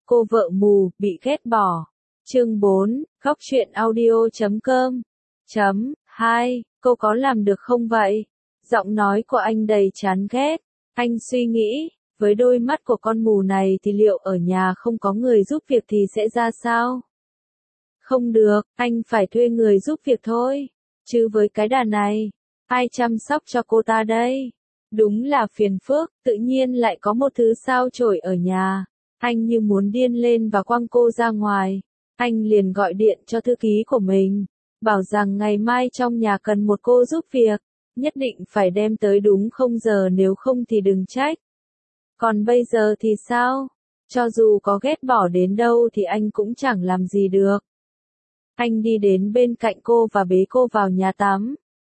Cô vợ mù, bị ghét bỏ. Chương 4, Góc truyện audio.com. 2. Cô có làm được không vậy? Giọng nói của anh đầy chán ghét. Anh suy nghĩ, với đôi mắt của con mù này thì liệu ở nhà không có người giúp việc thì sẽ ra sao? Không được, anh phải thuê người giúp việc thôi. Chứ với cái đàn này, ai chăm sóc cho cô ta đây? Đúng là phiền phức, tự nhiên lại có một thứ sao chổi ở nhà. Anh như muốn điên lên và quăng cô ra ngoài. Anh liền gọi điện cho thư ký của mình, bảo rằng ngày mai trong nhà cần một cô giúp việc, nhất định phải đem tới đúng 0 giờ, nếu không thì đừng trách. Còn bây giờ thì sao? Cho dù có ghét bỏ đến đâu thì anh cũng chẳng làm gì được. Anh đi đến bên cạnh cô và bế cô vào nhà tắm.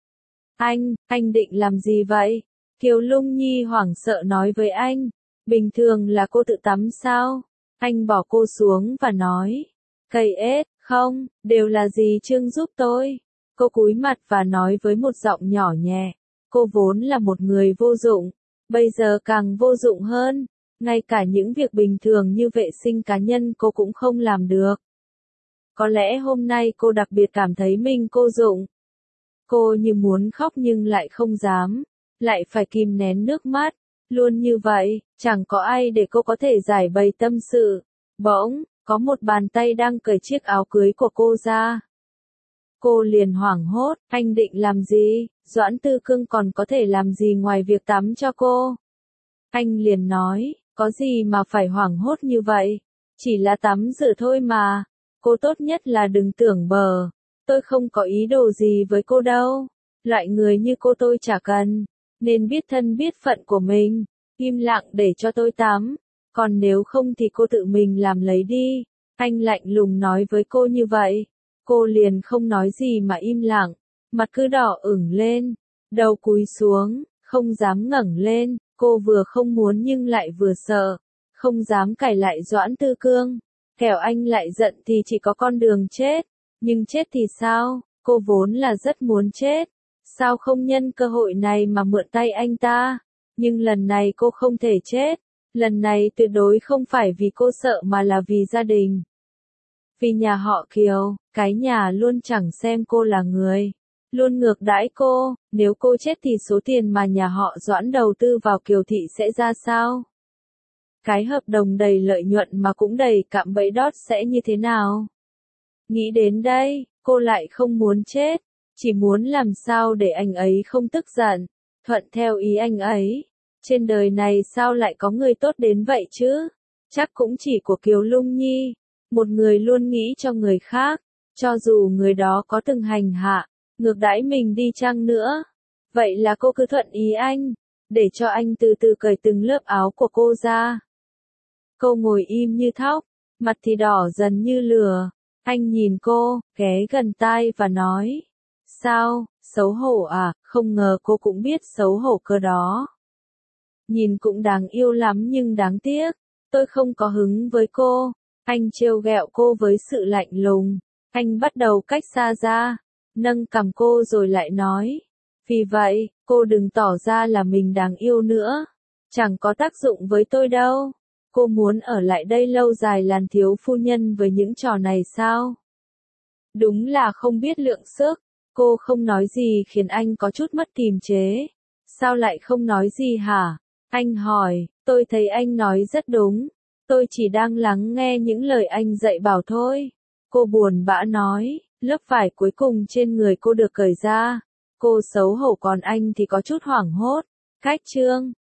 Anh định làm gì vậy? Kiều Lung Nhi hoảng sợ nói với anh. Bình thường là cô tự tắm sao? Anh bỏ cô xuống và nói. Cây ết, không, đều là dì Trương giúp tôi. Cô cúi mặt và nói với một giọng nhỏ nhẹ. Cô vốn là một người vô dụng, bây giờ càng vô dụng hơn. Ngay cả những việc bình thường như vệ sinh cá nhân cô cũng không làm được. Có lẽ hôm nay cô đặc biệt cảm thấy mình vô dụng. Cô như muốn khóc nhưng lại không dám, lại phải kìm nén nước mắt. Luôn như vậy, chẳng có ai để cô có thể giải bày tâm sự. Bỗng, có một bàn tay đang cởi chiếc áo cưới của cô ra. Cô liền hoảng hốt, anh định làm gì? Doãn Tư Cương còn có thể làm gì ngoài việc tắm cho cô? Anh liền nói, có gì mà phải hoảng hốt như vậy? Chỉ là tắm rửa thôi mà. Cô tốt nhất là đừng tưởng bờ. Tôi không có ý đồ gì với cô đâu. Loại người như cô tôi chả cần. Nên biết thân biết phận của mình. Im lặng để cho tôi tắm. Còn nếu không thì cô tự mình làm lấy đi. Anh lạnh lùng nói với cô như vậy. Cô liền không nói gì mà im lặng. Mặt cứ đỏ ửng lên. Đầu cúi xuống, không dám ngẩng lên. Cô vừa không muốn nhưng lại vừa sợ. Không dám cãi lại Doãn Tư Cương. Kẻo anh lại giận thì chỉ có con đường chết. Nhưng chết thì sao? Cô vốn là rất muốn chết. Sao không nhân cơ hội này mà mượn tay anh ta? Nhưng lần này cô không thể chết. Lần này tuyệt đối không phải vì cô sợ mà là vì gia đình. Vì nhà họ Kiều, cái nhà luôn chẳng xem cô là người. Luôn ngược đãi cô, nếu cô chết thì số tiền mà nhà họ Doãn đầu tư vào Kiều Thị sẽ ra sao? Cái hợp đồng đầy lợi nhuận mà cũng đầy cạm bẫy đót sẽ như thế nào? Nghĩ đến đây, cô lại không muốn chết, chỉ muốn làm sao để anh ấy không tức giận, thuận theo ý anh ấy. Trên đời này sao lại có người tốt đến vậy chứ? Chắc cũng chỉ của Kiều Lung Nhi, một người luôn nghĩ cho người khác, cho dù người đó có từng hành hạ, ngược đãi mình đi chăng nữa. Vậy là cô cứ thuận ý anh, để cho anh từ từ cởi từng lớp áo của cô ra. Cô ngồi im như thóc, mặt thì đỏ dần như lửa. Anh nhìn cô, ghé gần tai và nói. Sao, xấu hổ à? Không ngờ cô cũng biết xấu hổ cơ đó. Nhìn cũng đáng yêu lắm nhưng đáng tiếc, tôi không có hứng với cô. Anh trêu ghẹo cô với sự lạnh lùng. Anh bắt đầu cách xa ra, nâng cằm cô rồi lại nói. Vì vậy, cô đừng tỏ ra là mình đáng yêu nữa. Chẳng có tác dụng với tôi đâu. Cô muốn ở lại đây lâu dài làm thiếu phu nhân với những trò này sao? Đúng là không biết lượng sức. Cô không nói gì khiến anh có chút mất kiềm chế. Sao lại không nói gì hả? Anh hỏi, tôi thấy anh nói rất đúng. Tôi chỉ đang lắng nghe những lời anh dạy bảo thôi. Cô buồn bã nói, lớp vải cuối cùng trên người cô được cởi ra. Cô xấu hổ còn anh thì có chút hoảng hốt. Cách chương